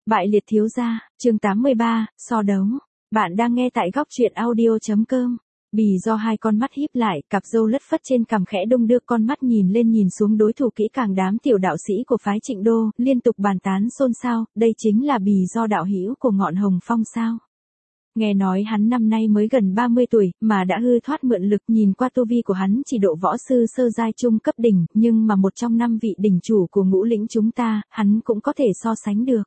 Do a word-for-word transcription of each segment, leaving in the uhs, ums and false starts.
Bại liệt thiếu gia, chương tám mươi ba, so đấu. Bạn đang nghe tại góc truyện audio chấm com. Bì do hai con mắt híp lại, cặp râu lất phất trên cằm khẽ đung đưa, con mắt nhìn lên nhìn xuống đối thủ kỹ càng đám tiểu đạo sĩ của phái Trịnh Đô, liên tục bàn tán xôn xao, đây chính là Bì do đạo hữu của ngọn Hồng Phong sao? Nghe nói hắn năm nay mới gần ba mươi tuổi, mà đã hư thoát mượn lực, nhìn qua tu vi của hắn chỉ độ võ sư sơ giai trung cấp đỉnh, nhưng mà một trong năm vị đỉnh chủ của ngũ lĩnh chúng ta, hắn cũng có thể so sánh được.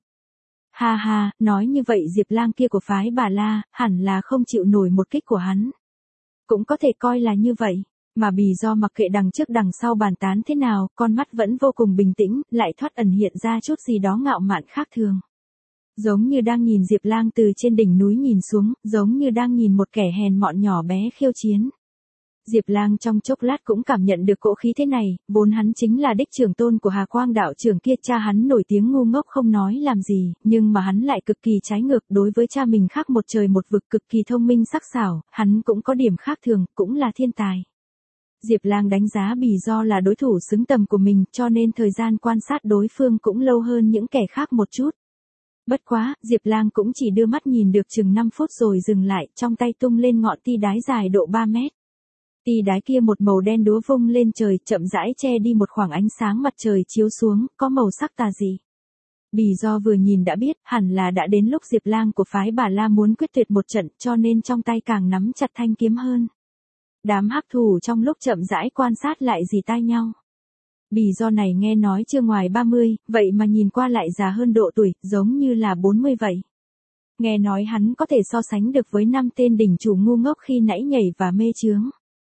Ha ha, nói như vậy Diệp Lang kia của phái Bà La, hẳn là không chịu nổi một kích của hắn. Cũng có thể coi là như vậy, mà Bì do mặc kệ đằng trước đằng sau bàn tán thế nào, con mắt vẫn vô cùng bình tĩnh, lại thoát ẩn hiện ra chút gì đó ngạo mạn khác thường. Giống như đang nhìn Diệp Lang từ trên đỉnh núi nhìn xuống, giống như đang nhìn một kẻ hèn mọn nhỏ bé khiêu chiến. Diệp Lang trong chốc lát cũng cảm nhận được cỗ khí thế này, vốn hắn chính là đích trưởng tôn của Hà Quang đạo trưởng kia, cha hắn nổi tiếng ngu ngốc không nói làm gì, nhưng mà hắn lại cực kỳ trái ngược, đối với cha mình khác một trời một vực, cực kỳ thông minh sắc sảo, hắn cũng có điểm khác thường, cũng là thiên tài. Diệp Lang đánh giá Bì do là đối thủ xứng tầm của mình, cho nên thời gian quan sát đối phương cũng lâu hơn những kẻ khác một chút. Bất quá, Diệp Lang cũng chỉ đưa mắt nhìn được chừng năm phút rồi dừng lại, trong tay tung lên ngọn ti đái dài độ ba mét. Ti đái kia một màu đen đúa vung lên trời, chậm rãi che đi một khoảng ánh sáng mặt trời chiếu xuống, có màu sắc tà dị. Bì do vừa nhìn đã biết, hẳn là đã đến lúc Diệp Lang của phái Bà La muốn quyết tuyệt một trận, cho nên trong tay càng nắm chặt thanh kiếm hơn. Đám hắc thủ trong lúc chậm rãi quan sát lại dì tai nhau. Bì do này nghe nói chưa ngoài ba mươi, vậy mà nhìn qua lại già hơn độ tuổi, giống như là bốn mươi vậy. Nghe nói hắn có thể so sánh được với năm tên đỉnh chủ ngu ngốc khi nãy nhảy và mê chướng.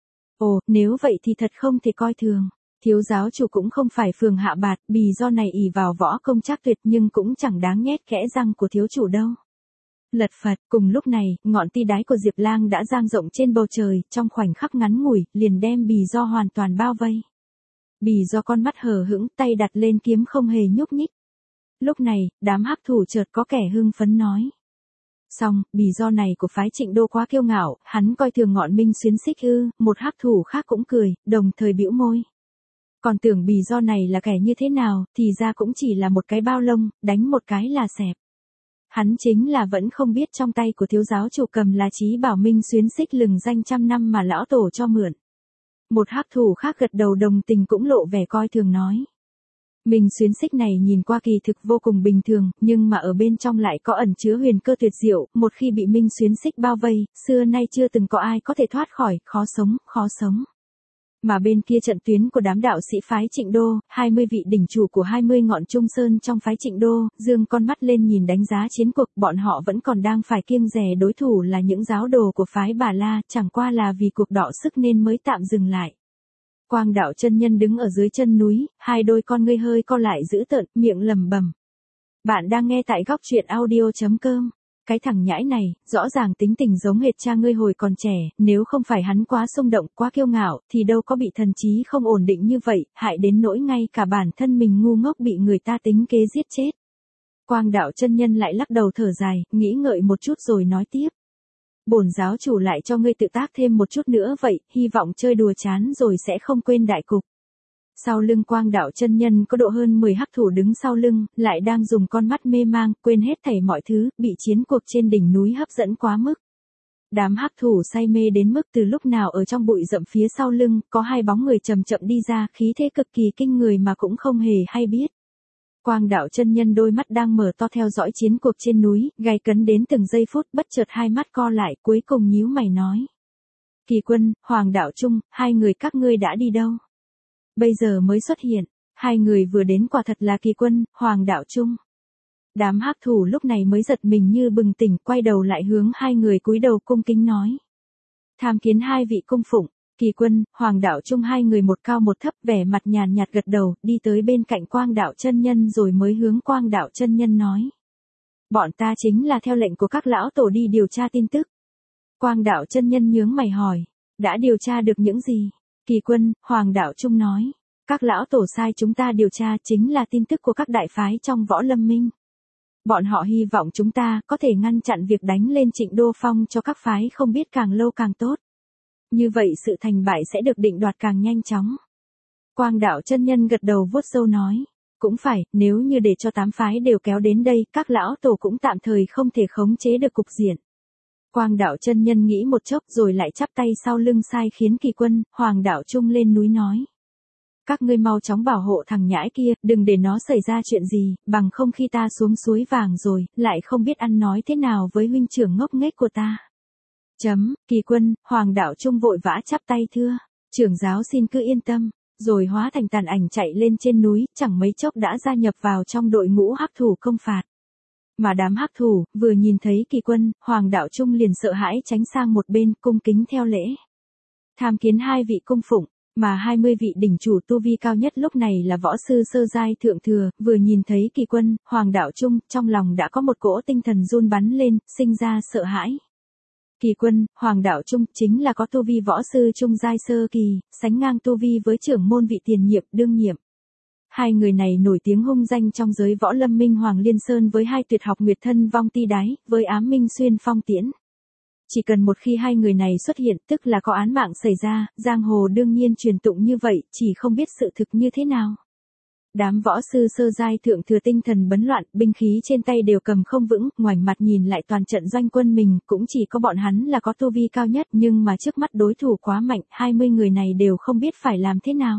Ồ, nếu vậy thì thật không thể coi thường. Thiếu giáo chủ cũng không phải phường hạ bạt, Bì do này ỷ vào võ công trác tuyệt nhưng cũng chẳng đáng nhét kẽ răng của thiếu chủ đâu. Lật phật, cùng lúc này, ngọn ti đái của Diệp Lang đã dang rộng trên bầu trời, trong khoảnh khắc ngắn ngủi, liền đem Bì do hoàn toàn bao vây. Bì do con mắt hờ hững, tay đặt lên kiếm không hề nhúc nhích. Lúc này, đám hắc thủ chợt có kẻ hưng phấn nói. Xong, Bì do này của phái Trịnh Đô quá kiêu ngạo, hắn coi thường ngọn Minh Xuyến Xích ư, một hắc thủ khác cũng cười, đồng thời bĩu môi. Còn tưởng Bì do này là kẻ như thế nào, thì ra cũng chỉ là một cái bao lông, đánh một cái là xẹp. Hắn chính là vẫn không biết trong tay của thiếu giáo chủ cầm là chí bảo Minh Xuyến Xích lừng danh trăm năm mà lão tổ cho mượn. Một hắc thủ khác gật đầu đồng tình cũng lộ vẻ coi thường nói. Minh Xuyến Xích này nhìn qua kỳ thực vô cùng bình thường, nhưng mà ở bên trong lại có ẩn chứa huyền cơ tuyệt diệu, một khi bị Minh Xuyến Xích bao vây, xưa nay chưa từng có ai có thể thoát khỏi, khó sống, khó sống. Mà bên kia trận tuyến của đám đạo sĩ phái Trịnh Đô, hai mươi vị đỉnh chủ của hai mươi ngọn Trung Sơn trong phái Trịnh Đô, dương con mắt lên nhìn đánh giá chiến cuộc, bọn họ vẫn còn đang phải kiêng dè đối thủ là những giáo đồ của phái Bà La, chẳng qua là vì cuộc đọ sức nên mới tạm dừng lại. Quang đạo chân nhân đứng ở dưới chân núi, hai đôi con ngươi hơi co lại dữ tợn, miệng lẩm bẩm. Bạn đang nghe tại góc truyện audio chấm com. Cái thằng nhãi này, rõ ràng tính tình giống hệt cha ngươi hồi còn trẻ, nếu không phải hắn quá xung động, quá kiêu ngạo, thì đâu có bị thần trí không ổn định như vậy, hại đến nỗi ngay cả bản thân mình ngu ngốc bị người ta tính kế giết chết. Quang đạo chân nhân lại lắc đầu thở dài, nghĩ ngợi một chút rồi nói tiếp. Bổn giáo chủ lại cho ngươi tự tác thêm một chút nữa vậy, hy vọng chơi đùa chán rồi sẽ không quên đại cục. Sau lưng Quang đạo chân nhân có độ hơn mười hắc thủ đứng sau lưng, lại đang dùng con mắt mê mang, quên hết thảy mọi thứ, bị chiến cuộc trên đỉnh núi hấp dẫn quá mức. Đám hắc thủ say mê đến mức từ lúc nào ở trong bụi rậm phía sau lưng, có hai bóng người chậm chậm đi ra, khí thế cực kỳ kinh người mà cũng không hề hay biết. Quang đạo chân nhân đôi mắt đang mở to theo dõi chiến cuộc trên núi, gay cấn đến từng giây phút, bất chợt hai mắt co lại, cuối cùng nhíu mày nói. Kỳ Quân, Hoàng đạo Trung, hai người các ngươi đã đi đâu? Bây giờ mới xuất hiện, hai người vừa đến quả thật là Kỳ Quân, Hoàng đạo Trung. Đám hắc thủ lúc này mới giật mình như bừng tỉnh, quay đầu lại hướng hai người cúi đầu cung kính nói. Tham kiến hai vị cung phụng. Kỳ Quân, Hoàng đạo Trung hai người một cao một thấp, vẻ mặt nhàn nhạt gật đầu, đi tới bên cạnh Quang đạo chân nhân rồi mới hướng Quang đạo chân nhân nói. Bọn ta chính là theo lệnh của các lão tổ đi điều tra tin tức. Quang đạo chân nhân nhướng mày hỏi, đã điều tra được những gì? Kỳ Quân, Hoàng đạo Trung nói, các lão tổ sai chúng ta điều tra chính là tin tức của các đại phái trong võ lâm minh. Bọn họ hy vọng chúng ta có thể ngăn chặn việc đánh lên Trịnh Đô Phong cho các phái không biết càng lâu càng tốt. Như vậy sự thành bại sẽ được định đoạt càng nhanh chóng. Quang đạo chân nhân gật đầu vuốt râu nói, Cũng phải, nếu như để cho tám phái đều kéo đến đây, các lão tổ cũng tạm thời không thể khống chế được cục diện. Quang đạo chân nhân nghĩ một chốc rồi lại chắp tay sau lưng sai khiến Kỳ Quân, Hoàng đạo Trung lên núi nói. Các ngươi mau chóng bảo hộ thằng nhãi kia, đừng để nó xảy ra chuyện gì, bằng không khi ta xuống suối vàng rồi, lại không biết ăn nói thế nào với huynh trưởng ngốc nghếch của ta. Chấm, Kỳ Quân, Hoàng đạo Trung vội vã chắp tay thưa, trưởng giáo xin cứ yên tâm, rồi hóa thành tàn ảnh chạy lên trên núi, chẳng mấy chốc đã gia nhập vào trong đội ngũ hắc thủ công phạt. Mà đám hắc thủ, vừa nhìn thấy Kỳ Quân, Hoàng đạo Trung liền sợ hãi tránh sang một bên, cung kính theo lễ. Tham kiến hai vị cung phụng, mà hai mươi vị đỉnh chủ tu vi cao nhất lúc này là võ sư sơ giai thượng thừa, vừa nhìn thấy Kỳ Quân, Hoàng đạo Trung, trong lòng đã có một cỗ tinh thần run bắn lên, sinh ra sợ hãi. Kỳ Quân, Hoàng đạo Trung chính là có tu vi võ sư trung giai sơ kỳ, sánh ngang tu vi với trưởng môn vị tiền nhiệm đương nhiệm. Hai người này nổi tiếng hung danh trong giới võ lâm Minh Hoàng Liên Sơn với hai tuyệt học Nguyệt Thân Vong Ti Đái, với Ám Minh Xuyên Phong Tiễn. Chỉ cần một khi hai người này xuất hiện tức là có án mạng xảy ra, giang hồ đương nhiên truyền tụng như vậy, chỉ không biết sự thực như thế nào. Đám võ sư sơ giai thượng thừa tinh thần bấn loạn, binh khí trên tay đều cầm không vững, ngoảnh mặt nhìn lại toàn trận doanh quân mình, cũng chỉ có bọn hắn là có tu vi cao nhất, nhưng mà trước mắt đối thủ quá mạnh, hai mươi người này đều không biết phải làm thế nào.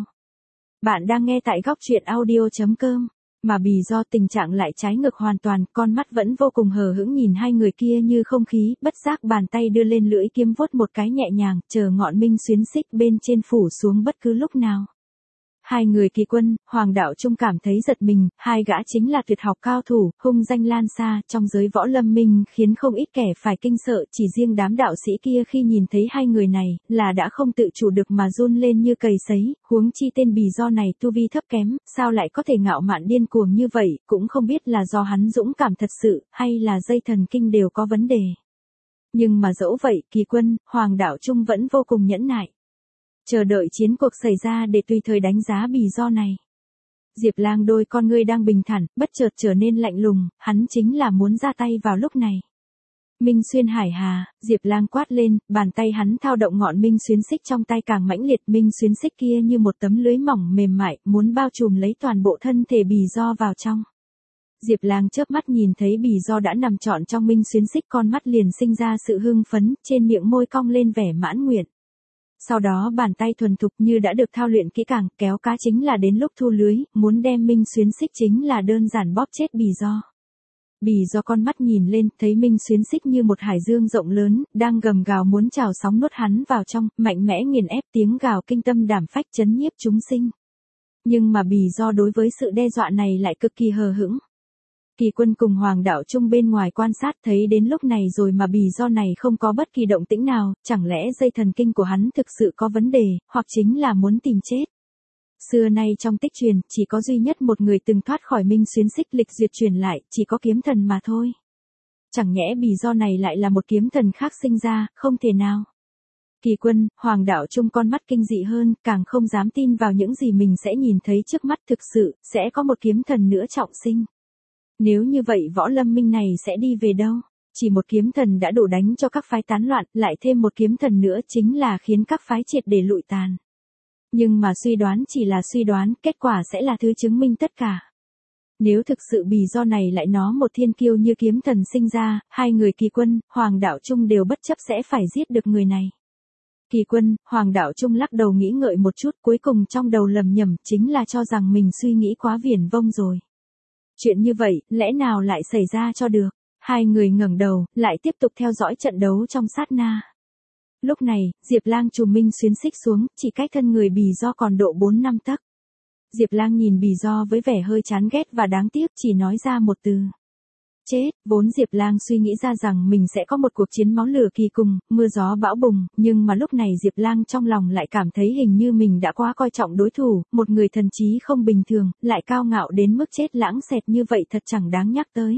Bạn đang nghe tại góc truyện audio chấm com, mà Bì Do tình trạng lại trái ngược hoàn toàn, con mắt vẫn vô cùng hờ hững nhìn hai người kia như không khí, bất giác bàn tay đưa lên lưỡi kiếm vuốt một cái nhẹ nhàng, chờ ngọn minh xuyến xích bên trên phủ xuống bất cứ lúc nào. Hai người Kỳ Quân, Hoàng đạo Trung cảm thấy giật mình, hai gã chính là tuyệt học cao thủ, hung danh lan xa trong giới võ lâm minh, khiến không ít kẻ phải kinh sợ, chỉ riêng đám đạo sĩ kia khi nhìn thấy hai người này, là đã không tự chủ được mà run lên như cầy sấy, huống chi tên Bì Do này tu vi thấp kém, sao lại có thể ngạo mạn điên cuồng như vậy, cũng không biết là do hắn dũng cảm thật sự, hay là dây thần kinh đều có vấn đề. Nhưng mà dẫu vậy, Kỳ Quân, Hoàng đạo Trung vẫn vô cùng nhẫn nại. Chờ đợi chiến cuộc xảy ra để tùy thời đánh giá Bì Do này. Diệp Lang đôi con ngươi đang bình thản, bất chợt trở nên lạnh lùng, hắn chính là muốn ra tay vào lúc này. Minh Xuyên Hải Hà, Diệp Lang quát lên, bàn tay hắn thao động ngọn minh xuyến xích trong tay càng mãnh liệt, minh xuyến xích kia như một tấm lưới mỏng mềm mại, muốn bao trùm lấy toàn bộ thân thể Bì Do vào trong. Diệp Lang chớp mắt nhìn thấy Bì Do đã nằm trọn trong minh xuyến xích, con mắt liền sinh ra sự hưng phấn, trên miệng môi cong lên vẻ mãn nguyện. Sau đó bàn tay thuần thục như đã được thao luyện kỹ càng, kéo cá chính là đến lúc thu lưới, muốn đem minh xuyến xích chính là đơn giản bóp chết Bì Do. Bì Do con mắt nhìn lên, thấy minh xuyến xích như một hải dương rộng lớn, đang gầm gào muốn trào sóng nuốt hắn vào trong, mạnh mẽ nghiền ép, tiếng gào kinh tâm đảm phách chấn nhiếp chúng sinh. Nhưng mà Bì Do đối với sự đe dọa này lại cực kỳ hờ hững. Kỳ Quân cùng Hoàng đạo Trung bên ngoài quan sát thấy đến lúc này rồi mà Bì Do này không có bất kỳ động tĩnh nào, chẳng lẽ dây thần kinh của hắn thực sự có vấn đề, hoặc chính là muốn tìm chết. Xưa nay trong tích truyền, chỉ có duy nhất một người từng thoát khỏi minh xuyến xích, lịch duyệt truyền lại, chỉ có kiếm thần mà thôi. Chẳng nhẽ Bì Do này lại là một kiếm thần khác sinh ra, không thể nào. Kỳ Quân, Hoàng đạo Trung con mắt kinh dị hơn, càng không dám tin vào những gì mình sẽ nhìn thấy trước mắt, thực sự, sẽ có một kiếm thần nữa trọng sinh. Nếu như vậy võ lâm minh này sẽ đi về đâu? Chỉ một kiếm thần đã đủ đánh cho các phái tán loạn, lại thêm một kiếm thần nữa chính là khiến các phái triệt để lụi tàn. Nhưng mà suy đoán chỉ là suy đoán, kết quả sẽ là thứ chứng minh tất cả. Nếu thực sự Bì Do này lại nó một thiên kiêu như kiếm thần sinh ra, hai người Kỳ Quân, Hoàng đạo Trung đều bất chấp sẽ phải giết được người này. Kỳ Quân, Hoàng đạo Trung lắc đầu nghĩ ngợi một chút, cuối cùng trong đầu lầm nhầm, chính là cho rằng mình suy nghĩ quá viển vông rồi. Chuyện như vậy, lẽ nào lại xảy ra cho được? Hai người ngẩng đầu, lại tiếp tục theo dõi trận đấu trong sát na. Lúc này, Diệp Lang trùm minh xuyến xích xuống, chỉ cách thân người Bì Do còn độ bốn năm tấc. Diệp Lang nhìn Bì Do với vẻ hơi chán ghét và đáng tiếc, chỉ nói ra một từ. Chết, vốn Diệp Lang suy nghĩ ra rằng mình sẽ có một cuộc chiến máu lửa kỳ cùng, mưa gió bão bùng, nhưng mà lúc này Diệp Lang trong lòng lại cảm thấy hình như mình đã quá coi trọng đối thủ, một người thần trí không bình thường, lại cao ngạo đến mức chết lãng xẹt như vậy thật chẳng đáng nhắc tới.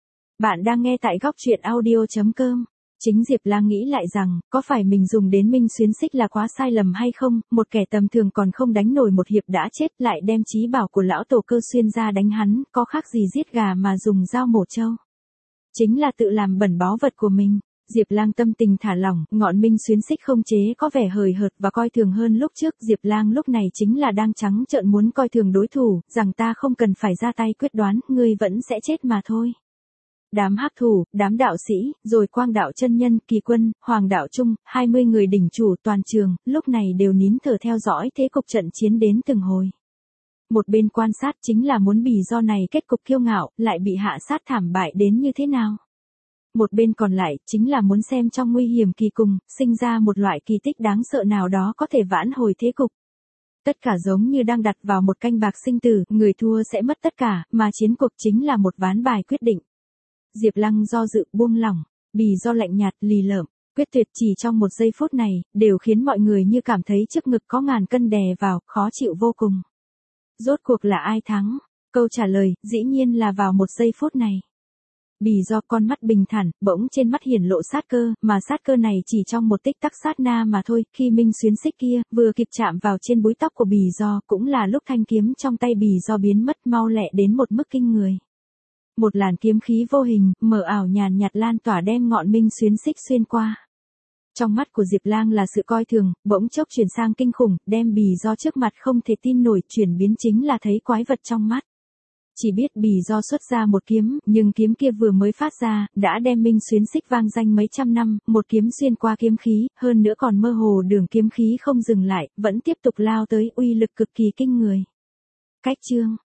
Bạn đang nghe tại góc truyện audio chấm com. Chính Diệp Lang nghĩ lại rằng, có phải mình dùng đến minh xuyến xích là quá sai lầm hay không, một kẻ tầm thường còn không đánh nổi một hiệp đã chết, lại đem chí bảo của lão tổ Cơ Xuyên ra đánh hắn, có khác gì giết gà mà dùng dao mổ trâu. Chính là tự làm bẩn báu vật của mình. Diệp Lang tâm tình thả lỏng, ngọn minh xuyến xích không chế có vẻ hời hợt và coi thường hơn lúc trước. Diệp Lang lúc này chính là đang trắng trợn muốn coi thường đối thủ, rằng ta không cần phải ra tay quyết đoán, ngươi vẫn sẽ chết mà thôi. Đám hắc thủ, đám đạo sĩ, rồi quang đạo chân nhân, kỳ quân, hoàng đạo trung, hai mươi người đỉnh chủ toàn trường, lúc này đều nín thở theo dõi thế cục trận chiến đến từng hồi. Một bên quan sát chính là muốn Bì Do này kết cục kiêu ngạo, lại bị hạ sát thảm bại đến như thế nào. Một bên còn lại chính là muốn xem trong nguy hiểm kỳ cùng, sinh ra một loại kỳ tích đáng sợ nào đó có thể vãn hồi thế cục. Tất cả giống như đang đặt vào một canh bạc sinh tử, người thua sẽ mất tất cả, mà chiến cuộc chính là một ván bài quyết định. Diệp Lăng do dự buông lỏng, Bì Do lạnh nhạt lì lợm, quyết tuyệt chỉ trong một giây phút này, đều khiến mọi người như cảm thấy trước ngực có ngàn cân đè vào, khó chịu vô cùng. Rốt cuộc là ai thắng? Câu trả lời, dĩ nhiên là vào một giây phút này. Bì Do con mắt bình thản, bỗng trên mắt hiển lộ sát cơ, mà sát cơ này chỉ trong một tích tắc sát na mà thôi, khi minh xuyến xích kia, vừa kịp chạm vào trên búi tóc của Bì Do, cũng là lúc thanh kiếm trong tay Bì Do biến mất mau lẹ đến một mức kinh người. Một làn kiếm khí vô hình, mờ ảo nhàn nhạt lan tỏa đem ngọn minh xuyến xích xuyên qua. Trong mắt của Diệp Lang là sự coi thường, bỗng chốc chuyển sang kinh khủng, đem Bì Do trước mặt không thể tin nổi, chuyển biến chính là thấy quái vật trong mắt. Chỉ biết Bì Do xuất ra một kiếm, nhưng kiếm kia vừa mới phát ra, đã đem minh xuyến xích vang danh mấy trăm năm, một kiếm xuyên qua kiếm khí, hơn nữa còn mơ hồ đường kiếm khí không dừng lại, vẫn tiếp tục lao tới, uy lực cực kỳ kinh người. Cách chương